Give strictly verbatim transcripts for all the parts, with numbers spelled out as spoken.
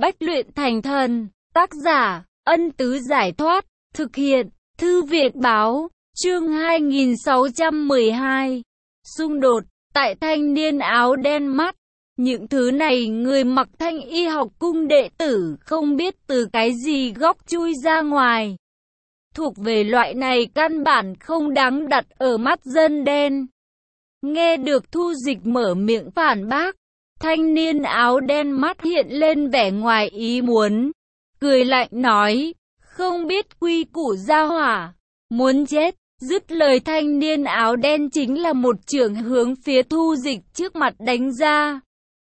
Bách luyện thành thần. Tác giả, Ân Tứ Giải Thoát. Thực hiện, Thư viện Báo. Chương hai nghìn sáu trăm mười hai. Xung đột. Tại thanh niên áo đen mắt. Những thứ này người mặc thanh y học cung đệ tử không biết từ cái gì góc chui ra ngoài. Thuộc về loại này căn bản không đáng đặt ở mắt dân đen. Nghe được Thu Dịch mở miệng phản bác, thanh niên áo đen mắt hiện lên vẻ ngoài ý muốn. Cười lạnh nói, không biết quy củ gia hỏa, muốn chết. Dứt lời thanh niên áo đen chính là một chưởng hướng phía Thu Dịch trước mặt đánh ra.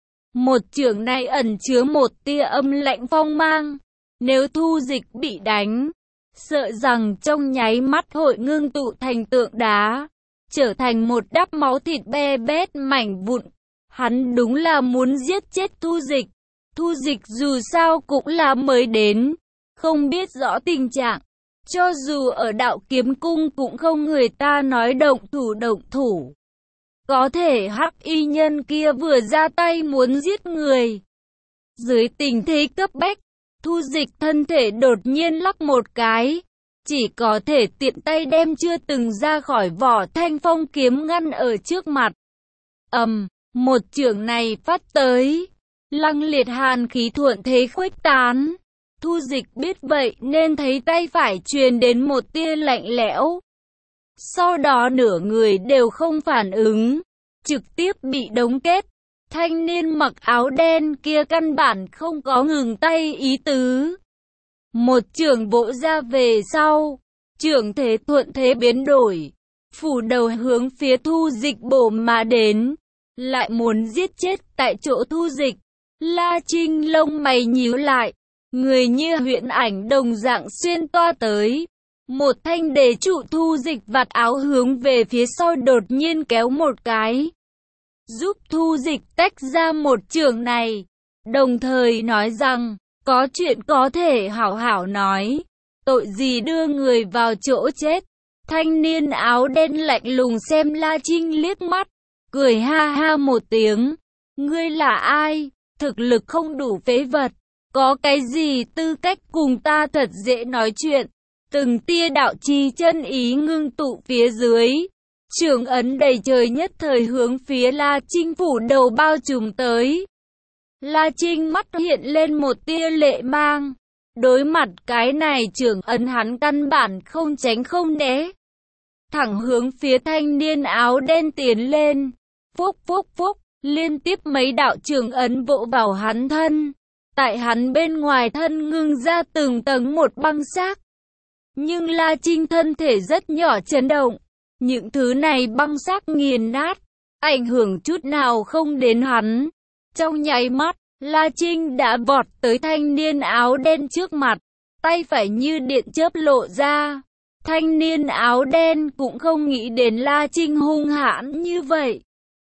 Một chưởng này ẩn chứa một tia âm lạnh phong mang. Nếu Thu Dịch bị đánh, sợ rằng trong nháy mắt hội ngưng tụ thành tượng đá, trở thành một đắp máu thịt be bét mảnh vụn. Hắn đúng là muốn giết chết Thu Dịch. Thu Dịch dù sao cũng là mới đến, không biết rõ tình trạng. Cho dù ở Đạo Kiếm Cung cũng không người ta nói động thủ động thủ. Có thể hắc y nhân kia vừa ra tay muốn giết người. Dưới tình thế cấp bách, Thu Dịch thân thể đột nhiên lắc một cái. Chỉ có thể tiện tay đem chưa từng ra khỏi vỏ thanh phong kiếm ngăn ở trước mặt. Ầm, um, một chưởng này phát tới. Lăng liệt hàn khí thuận thế khuếch tán. Thu Dịch biết vậy nên thấy tay phải truyền đến một tia lạnh lẽo. Sau đó nửa người đều không phản ứng, trực tiếp bị đóng kết. Thanh niên mặc áo đen kia căn bản không có ngừng tay ý tứ. Một chưởng vỗ ra về sau, chưởng thế thuận thế biến đổi, phủ đầu hướng phía Thu Dịch bổ mà đến, lại muốn giết chết tại chỗ Thu Dịch. La Trinh lông mày nhíu lại, người như huyễn ảnh đồng dạng xuyên toa tới. Một thanh đề trụ Thu Dịch vạt áo hướng về phía sau đột nhiên kéo một cái, giúp Thu Dịch tách ra một chưởng này, đồng thời nói rằng, có chuyện có thể hảo hảo nói, tội gì đưa người vào chỗ chết. Thanh niên áo đen lạnh lùng xem La Trinh liếc mắt, cười ha ha một tiếng, ngươi là ai, thực lực không đủ phế vật, có cái gì tư cách cùng ta thật dễ nói chuyện. Từng tia đạo chi chân ý ngưng tụ phía dưới, chưởng ấn đầy trời nhất thời hướng phía La Trinh phủ đầu bao trùm tới. La Trinh mắt hiện lên một tia lệ mang. Đối mặt cái này chưởng ấn hắn căn bản không tránh không né, thẳng hướng phía thanh niên áo đen tiến lên. Phúc phúc phúc, liên tiếp mấy đạo chưởng ấn vỗ vào hắn thân. Tại hắn bên ngoài thân ngưng ra từng tầng một băng xác. Nhưng La Trinh thân thể rất nhỏ chấn động. Những thứ này băng xác nghiền nát, ảnh hưởng chút nào không đến hắn. Trong nháy mắt, La Trinh đã vọt tới thanh niên áo đen trước mặt, tay phải như điện chớp lộ ra. Thanh niên áo đen cũng không nghĩ đến La Trinh hung hãn như vậy.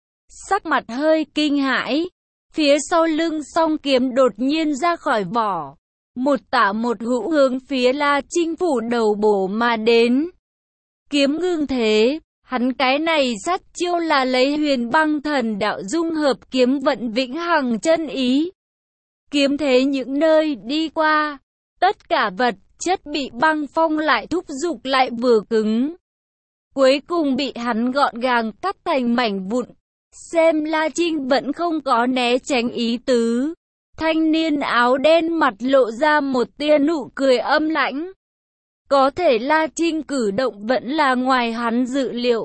Sắc mặt hơi kinh hãi, phía sau lưng song kiếm đột nhiên ra khỏi vỏ. Một tả một hữu hướng phía La Trinh phủ đầu bổ mà đến. Kiếm ngưng thế, hắn cái này sát chiêu là lấy huyền băng thần đạo dung hợp kiếm vận vĩnh hằng chân ý. Kiếm thế những nơi đi qua, tất cả vật chất bị băng phong lại thúc giục lại vừa cứng. Cuối cùng bị hắn gọn gàng cắt thành mảnh vụn. Xem La Trinh vẫn không có né tránh ý tứ. Thanh niên áo đen mặt lộ ra một tia nụ cười âm lãnh. Có thể La Trinh cử động vẫn là ngoài hắn dự liệu.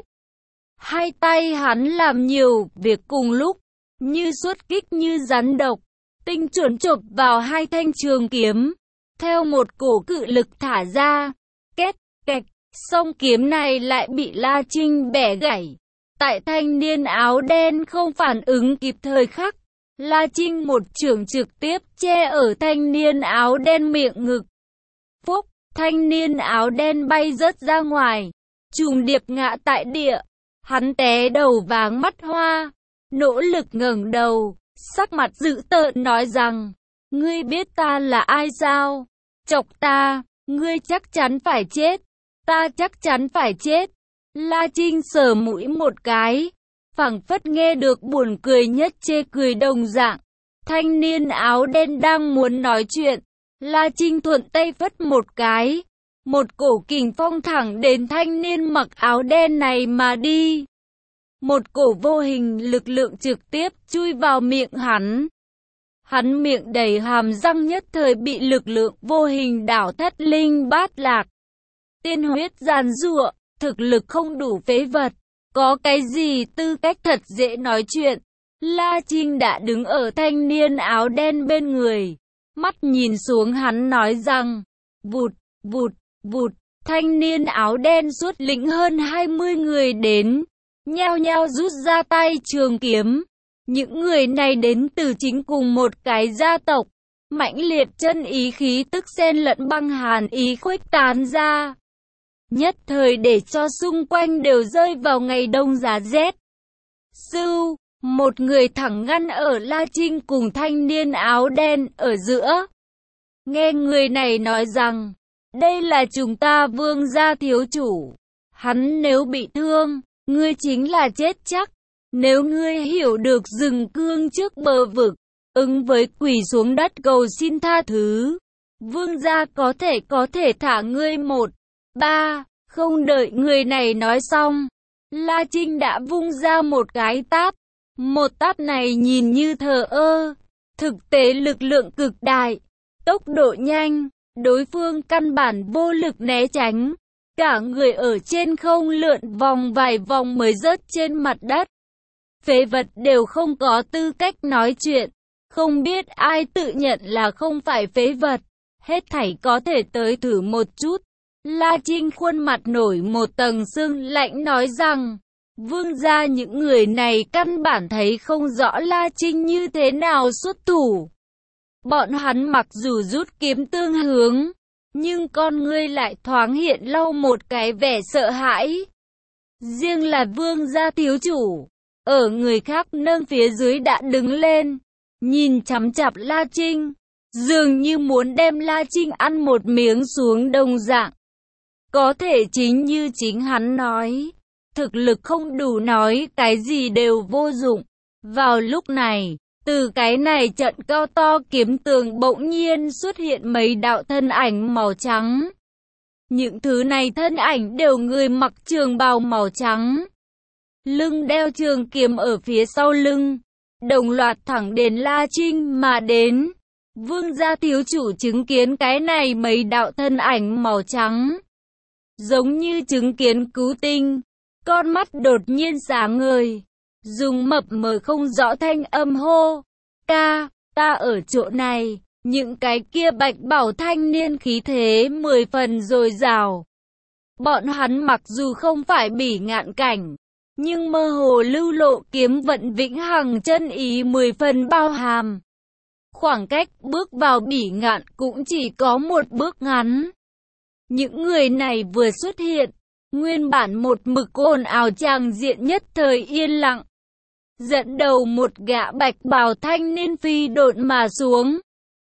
Hai tay hắn làm nhiều việc cùng lúc, như xuất kích như rắn độc, tinh chuẩn chộp vào hai thanh trường kiếm. Theo một cổ cự lực thả ra, két, kẹt, song kiếm này lại bị La Trinh bẻ gãy. Tại thanh niên áo đen không phản ứng kịp thời khắc, La Trinh một chưởng trực tiếp che ở thanh niên áo đen miệng ngực. Phúc, thanh niên áo đen bay rớt ra ngoài, trùng điệp ngã tại địa. Hắn té đầu váng mắt hoa, nỗ lực ngẩng đầu, sắc mặt dữ tợn nói rằng, ngươi biết ta là ai sao? Chọc ta, ngươi chắc chắn phải chết, ta chắc chắn phải chết. La Trinh sờ mũi một cái, phảng phất nghe được buồn cười nhất chê cười đồng dạng. Thanh niên áo đen đang muốn nói chuyện, La Trinh thuận tay phất một cái. Một cổ kình phong thẳng đến thanh niên mặc áo đen này mà đi. Một cổ vô hình lực lượng trực tiếp chui vào miệng hắn. Hắn miệng đầy hàm răng nhất thời bị lực lượng vô hình đảo thất linh bát lạc. Tiên huyết giàn giụa, thực lực không đủ phế vật. Có cái gì tư cách thật dễ nói chuyện. La Trinh đã đứng ở thanh niên áo đen bên người. Mắt nhìn xuống hắn nói rằng, vụt, vụt, vụt, thanh niên áo đen xuất lĩnh hơn hai mươi người đến, nhao nhao rút ra tay trường kiếm. Những người này đến từ chính cùng một cái gia tộc, mãnh liệt chân ý khí tức xen lẫn băng hàn ý khuếch tán ra. Nhất thời để cho xung quanh đều rơi vào ngày đông giá rét. Sưu, một người thẳng ngăn ở La Trinh cùng thanh niên áo đen ở giữa. Nghe người này nói rằng, đây là chúng ta Vương gia thiếu chủ. Hắn nếu bị thương, ngươi chính là chết chắc. Nếu ngươi hiểu được rừng cương trước bờ vực, ứng với quỳ xuống đất cầu xin tha thứ, Vương gia có thể có thể thả ngươi một, ba. Không đợi người này nói xong, La Trinh đã vung ra một cái tát. Một tát này nhìn như thờ ơ, thực tế lực lượng cực đại, tốc độ nhanh, đối phương căn bản vô lực né tránh. Cả người ở trên không lượn vòng vài vòng mới rớt trên mặt đất. Phế vật đều không có tư cách nói chuyện. Không biết ai tự nhận là không phải phế vật. Hết thảy có thể tới thử một chút. La Trinh khuôn mặt nổi một tầng sương lạnh nói rằng, Vương gia những người này căn bản thấy không rõ La Trinh như thế nào xuất thủ. Bọn hắn mặc dù rút kiếm tương hướng, nhưng con ngươi lại thoáng hiện lau một cái vẻ sợ hãi. Riêng là Vương gia thiếu chủ, ở người khác nâng phía dưới đã đứng lên, nhìn chằm chằm La Trinh, dường như muốn đem La Trinh ăn một miếng xuống đồng dạng. Có thể chính như chính hắn nói, thực lực không đủ nói cái gì đều vô dụng. Vào lúc này, từ cái này trận cao to kiếm tường bỗng nhiên xuất hiện mấy đạo thân ảnh màu trắng. Những thứ này thân ảnh đều người mặc trường bào màu trắng, lưng đeo trường kiếm ở phía sau lưng, đồng loạt thẳng đến La Trinh mà đến. Vương gia thiếu chủ chứng kiến cái này mấy đạo thân ảnh màu trắng, giống như chứng kiến cứu tinh, con mắt đột nhiên sáng ngời, dùng mập mờ không rõ thanh âm hô, ca, ta ở chỗ này. Những cái kia bạch bảo thanh niên khí thế mười phần dồi dào. Bọn hắn mặc dù không phải bỉ ngạn cảnh, nhưng mơ hồ lưu lộ kiếm vận vĩnh hằng chân ý mười phần bao hàm. Khoảng cách bước vào bỉ ngạn cũng chỉ có một bước ngắn. Những người này vừa xuất hiện, nguyên bản một mực ồn ào tràng diện nhất thời yên lặng. Dẫn đầu một gã bạch bào thanh niên phi độn mà xuống.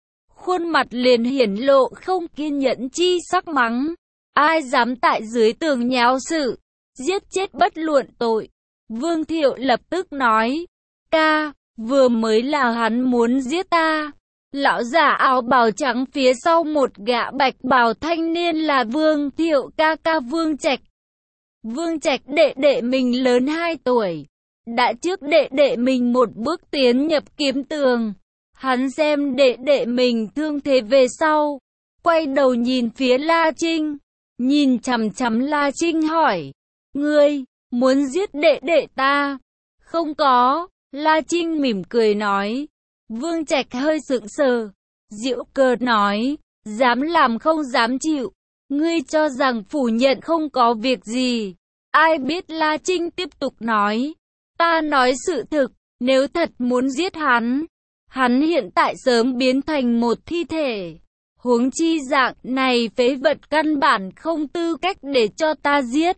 Khuôn mặt liền hiển lộ không kiên nhẫn chi sắc mắng. Ai dám tại dưới tường nháo sự, giết chết bất luận tội. Vương Thiệu lập tức nói, ca, vừa mới là hắn muốn giết ta. Lão giả áo bào trắng phía sau một gã bạch bào thanh niên là Vương Thiệu ca ca Vương Trạch. Vương Trạch đệ đệ mình lớn hai tuổi, đã trước đệ đệ mình một bước tiến nhập kiếm tường. Hắn xem đệ đệ mình thương thế về sau, quay đầu nhìn phía La Trinh, nhìn chằm chằm La Trinh hỏi, ngươi, muốn giết đệ đệ ta? Không có, La Trinh mỉm cười nói. Vương Trạch hơi sững sờ, giễu cợt nói, dám làm không dám chịu, ngươi cho rằng phủ nhận không có việc gì. Ai biết La Trinh tiếp tục nói, ta nói sự thực, nếu thật muốn giết hắn, hắn hiện tại sớm biến thành một thi thể. Huống chi dạng này phế vật căn bản không tư cách để cho ta giết.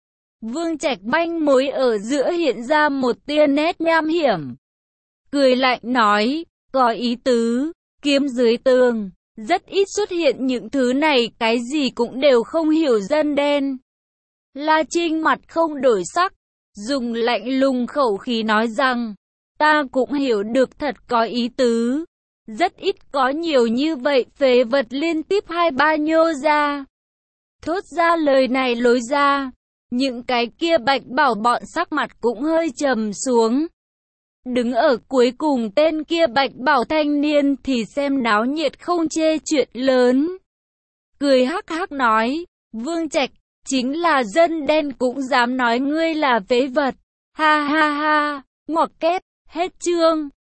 Vương Trạch manh mối ở giữa hiện ra một tia nét nham hiểm. Cười lạnh nói, có ý tứ, kiếm dưới tường, rất ít xuất hiện những thứ này, cái gì cũng đều không hiểu dân đen. La Trinh mặt không đổi sắc, dùng lạnh lùng khẩu khí nói rằng, Ta cũng hiểu được thật có ý tứ. Rất ít có nhiều như vậy phế vật liên tiếp hai ba nhô ra. Thốt ra lời này lối ra. Những cái kia Bạch Bảo bọn sắc mặt cũng hơi trầm xuống. Đứng ở cuối cùng tên kia Bạch Bảo thanh niên thì xem náo nhiệt không chê chuyện lớn. Cười hắc hắc nói, Vương Trạch, chính là dân đen cũng dám nói ngươi là phế vật. Ha ha ha, ngoặc kép, hết chương.